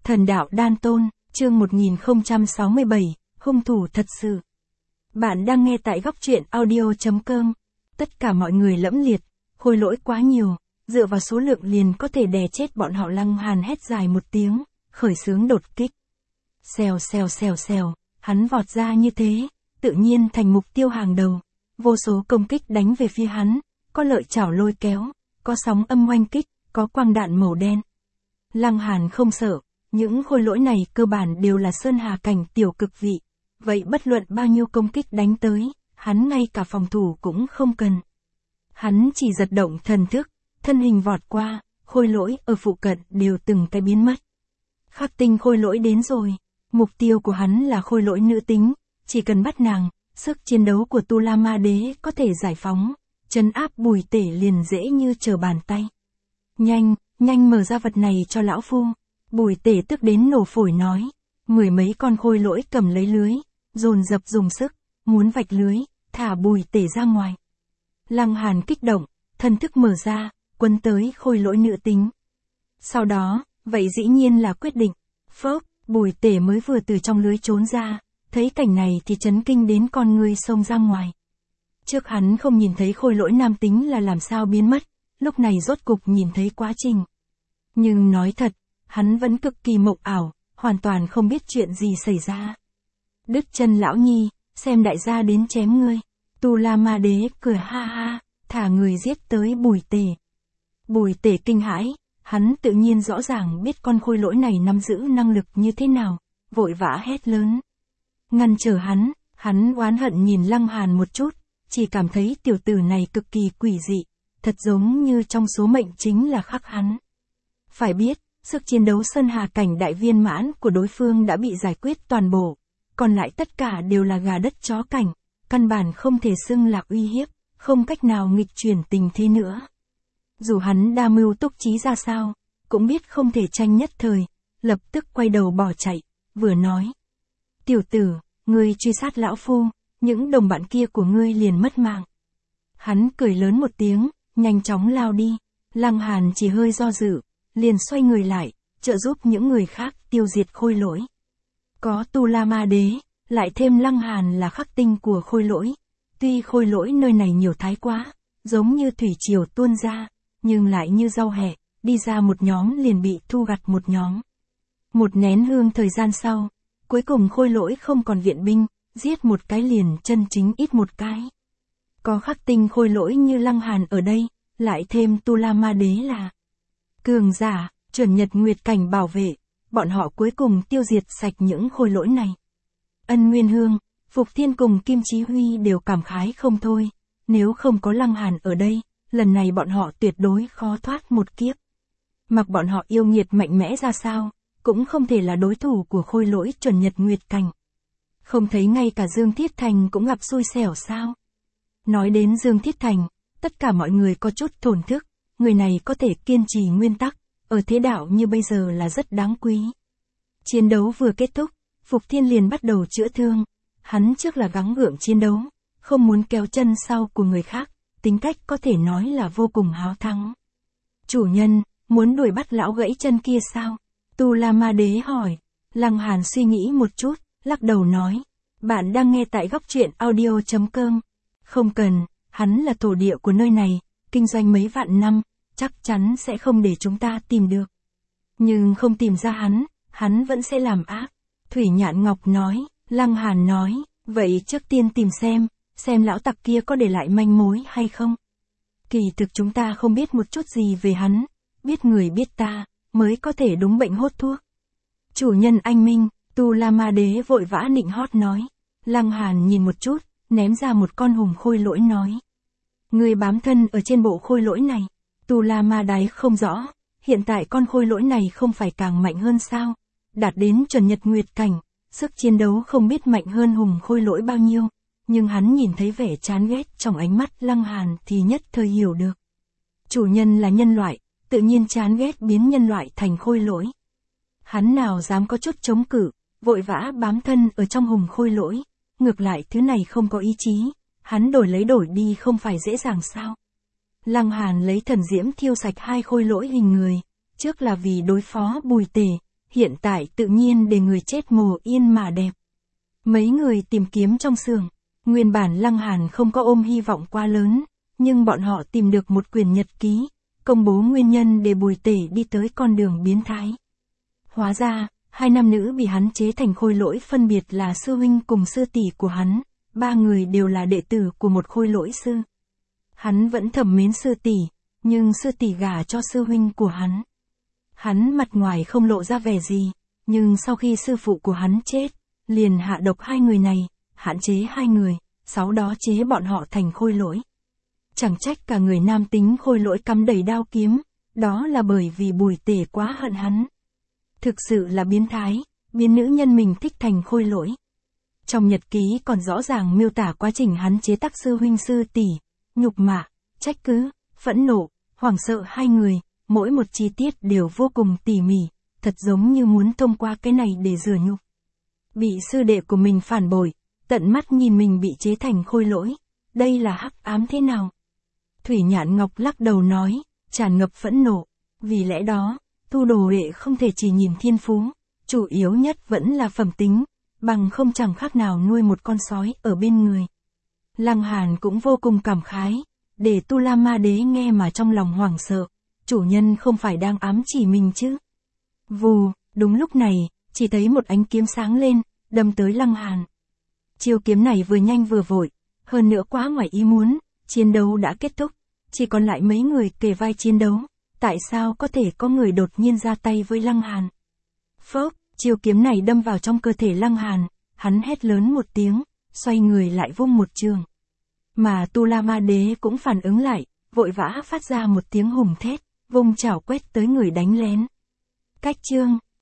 Thần đạo đan tôn, chương 1067, hung thủ thật sự. Bạn đang nghe tại góc truyện audio.com. Tất cả mọi người lẫm liệt, khôi lỗi quá nhiều, dựa vào số lượng liền có thể đè chết bọn họ. Lăng Hàn hét dài một tiếng, khởi xướng đột kích. Xèo xèo xèo xèo, hắn vọt ra như thế, tự nhiên thành mục tiêu hàng đầu. Vô số công kích đánh về phía hắn, có lợi chảo lôi kéo, có sóng âm oanh kích, có quang đạn màu đen. Lăng Hàn không sợ, những khôi lỗi này cơ bản đều là sơn hà cảnh tiểu cực vị. Vậy bất luận bao nhiêu công kích đánh tới, hắn ngay cả phòng thủ cũng không cần. Hắn chỉ giật động thần thức, thân hình vọt qua, khôi lỗi ở phụ cận đều từng cái biến mất. Khắc tinh khôi lỗi đến rồi, mục tiêu của hắn là khôi lỗi nữ tính, chỉ cần bắt nàng, sức chiến đấu của Tu La Ma Đế có thể giải phóng, trấn áp Bùi Tể liền dễ như trở bàn tay. Nhanh, nhanh mở ra vật này cho lão phu. Bùi Tể tức đến nổ phổi nói. Mười mấy con khôi lỗi cầm lấy lưới, dồn dập dùng sức, muốn vạch lưới, thả Bùi Tể ra ngoài. Lăng Hàn kích động, thần thức mở ra, quấn tới khôi lỗi nữ tính. Sau đó, vậy dĩ nhiên là quyết định. Phốc, Bùi Tể mới vừa từ trong lưới trốn ra, thấy cảnh này thì chấn kinh đến con ngươi xông ra ngoài. Trước hắn không nhìn thấy khôi lỗi nam tính là làm sao biến mất, lúc này rốt cục nhìn thấy quá trình. Nhưng nói thật, hắn vẫn cực kỳ mộng ảo, hoàn toàn không biết chuyện gì xảy ra. Đứt chân lão nhi, xem đại gia đến chém ngươi. Tu La Ma Đế cười ha ha, thả người giết tới Bùi Tể. Bùi Tể kinh hãi, hắn tự nhiên rõ ràng biết con khôi lỗi này nắm giữ năng lực như thế nào, vội vã hét lớn. Ngăn trở hắn oán hận nhìn Lăng Hàn một chút, chỉ cảm thấy tiểu tử này cực kỳ quỷ dị, thật giống như trong số mệnh chính là khắc hắn. Phải biết, sức chiến đấu sơn hà cảnh đại viên mãn của đối phương đã bị giải quyết toàn bộ, còn lại tất cả đều là gà đất chó cảnh, căn bản không thể xưng là uy hiếp, không cách nào nghịch chuyển tình thế nữa. Dù hắn đa mưu túc trí ra sao, cũng biết không thể tranh nhất thời, lập tức quay đầu bỏ chạy, vừa nói. Tiểu tử, ngươi truy sát lão phu, những đồng bạn kia của ngươi liền mất mạng. Hắn cười lớn một tiếng, nhanh chóng lao đi. Lăng Hàn chỉ hơi do dự, liền xoay người lại, trợ giúp những người khác tiêu diệt khôi lỗi. Có Tu La Ma Đế, lại thêm Lăng Hàn là khắc tinh của khôi lỗi. Tuy khôi lỗi nơi này nhiều thái quá, giống như thủy triều tuôn ra, nhưng lại như rau hẹ, đi ra một nhóm liền bị thu gặt một nhóm. Một nén hương thời gian sau, cuối cùng khôi lỗi không còn viện binh, giết một cái liền chân chính ít một cái. Có khắc tinh khôi lỗi như Lăng Hàn ở đây, lại thêm Tu La Ma Đế là cường giả, chuẩn nhật nguyệt cảnh bảo vệ, bọn họ cuối cùng tiêu diệt sạch những khôi lỗi này. Ân Nguyên Hương, Phục Thiên cùng Kim Chí Huy đều cảm khái không thôi, nếu không có Lăng Hàn ở đây, lần này bọn họ tuyệt đối khó thoát một kiếp. Mặc bọn họ yêu nghiệt mạnh mẽ ra sao, cũng không thể là đối thủ của khôi lỗi chuẩn nhật nguyệt cảnh. Không thấy ngay cả Dương Thiết Thành cũng gặp xui xẻo sao? Nói đến Dương Thiết Thành, tất cả mọi người có chút thổn thức, người này có thể kiên trì nguyên tắc, ở thế đạo như bây giờ là rất đáng quý. Chiến đấu vừa kết thúc, Phục Thiên liền bắt đầu chữa thương, hắn trước là gắng gượng chiến đấu, không muốn kéo chân sau của người khác, tính cách có thể nói là vô cùng háo thắng. Chủ nhân, muốn đuổi bắt lão gãy chân kia sao? Tu La Ma Đế hỏi. Lăng Hàn suy nghĩ một chút, lắc đầu nói. Bạn đang nghe tại góc truyện audio.com. Không cần, hắn là thổ địa của nơi này, kinh doanh mấy vạn năm, chắc chắn sẽ không để chúng ta tìm được. Nhưng không tìm ra hắn vẫn sẽ làm ác. Thủy Nhạn Ngọc nói. Lăng Hàn nói, vậy trước tiên tìm xem lão tặc kia có để lại manh mối hay không. Kỳ thực chúng ta không biết một chút gì về hắn, biết người biết ta, mới có thể đúng bệnh hốt thuốc. Chủ nhân anh minh, Tu La Ma Đế vội vã nịnh hót nói. Lăng Hàn nhìn một chút, ném ra một con hùng khôi lỗi nói. Người bám thân ở trên bộ khôi lỗi này. Tu La Ma Đế không rõ, hiện tại con khôi lỗi này không phải càng mạnh hơn sao, đạt đến chuẩn nhật nguyệt cảnh, sức chiến đấu không biết mạnh hơn hùng khôi lỗi bao nhiêu, nhưng hắn nhìn thấy vẻ chán ghét trong ánh mắt Lăng Hàn thì nhất thời hiểu được. Chủ nhân là nhân loại, tự nhiên chán ghét biến nhân loại thành khôi lỗi. Hắn nào dám có chút chống cự, vội vã bám thân ở trong hùng khôi lỗi, ngược lại thứ này không có ý chí, hắn đổi lấy đổi đi không phải dễ dàng sao. Lăng Hàn lấy thần diễm thiêu sạch hai khôi lỗi hình người, trước là vì đối phó Bùi Tể, hiện tại tự nhiên để người chết mồ yên mà đẹp. Mấy người tìm kiếm trong xưởng, nguyên bản Lăng Hàn không có ôm hy vọng quá lớn, nhưng bọn họ tìm được một quyển nhật ký, công bố nguyên nhân để Bùi Tể đi tới con đường biến thái. Hóa ra, hai nam nữ bị hắn chế thành khôi lỗi phân biệt là sư huynh cùng sư tỷ của hắn, ba người đều là đệ tử của một khôi lỗi sư. Hắn vẫn thầm mến sư tỷ, nhưng sư tỷ gả cho sư huynh của hắn. Hắn mặt ngoài không lộ ra vẻ gì, nhưng sau khi sư phụ của hắn chết, liền hạ độc hai người này, hạn chế hai người, sau đó chế bọn họ thành khôi lỗi. Chẳng trách cả người nam tính khôi lỗi cắm đầy đao kiếm, đó là bởi vì Bùi Tể quá hận hắn. Thực sự là biến thái, biến nữ nhân mình thích thành khôi lỗi. Trong nhật ký còn rõ ràng miêu tả quá trình hắn chế tác sư huynh sư tỷ, nhục mạ, trách cứ, phẫn nộ, hoảng sợ hai người, mỗi một chi tiết đều vô cùng tỉ mỉ, thật giống như muốn thông qua cái này để rửa nhục. Bị sư đệ của mình phản bội, tận mắt nhìn mình bị chế thành khôi lỗi, đây là hắc ám thế nào? Thủy Nhạn Ngọc lắc đầu nói, tràn ngập phẫn nộ, vì lẽ đó, tu đồ đệ không thể chỉ nhìn thiên phú, chủ yếu nhất vẫn là phẩm tính, bằng không chẳng khác nào nuôi một con sói ở bên người. Lăng Hàn cũng vô cùng cảm khái, để Tu La Ma Đế nghe mà trong lòng hoảng sợ, chủ nhân không phải đang ám chỉ mình chứ. Vù, đúng lúc này, chỉ thấy một ánh kiếm sáng lên, đâm tới Lăng Hàn. Chiêu kiếm này vừa nhanh vừa vội, hơn nữa quá ngoài ý muốn, chiến đấu đã kết thúc, chỉ còn lại mấy người kề vai chiến đấu, tại sao có thể có người đột nhiên ra tay với Lăng Hàn. Phốc, chiêu kiếm này đâm vào trong cơ thể Lăng Hàn, hắn hét lớn một tiếng, xoay người lại vung một trường. Mà Tu La Ma Đế cũng phản ứng lại, vội vã phát ra một tiếng hùng thét, vung chảo quét tới người đánh lén. Cách chương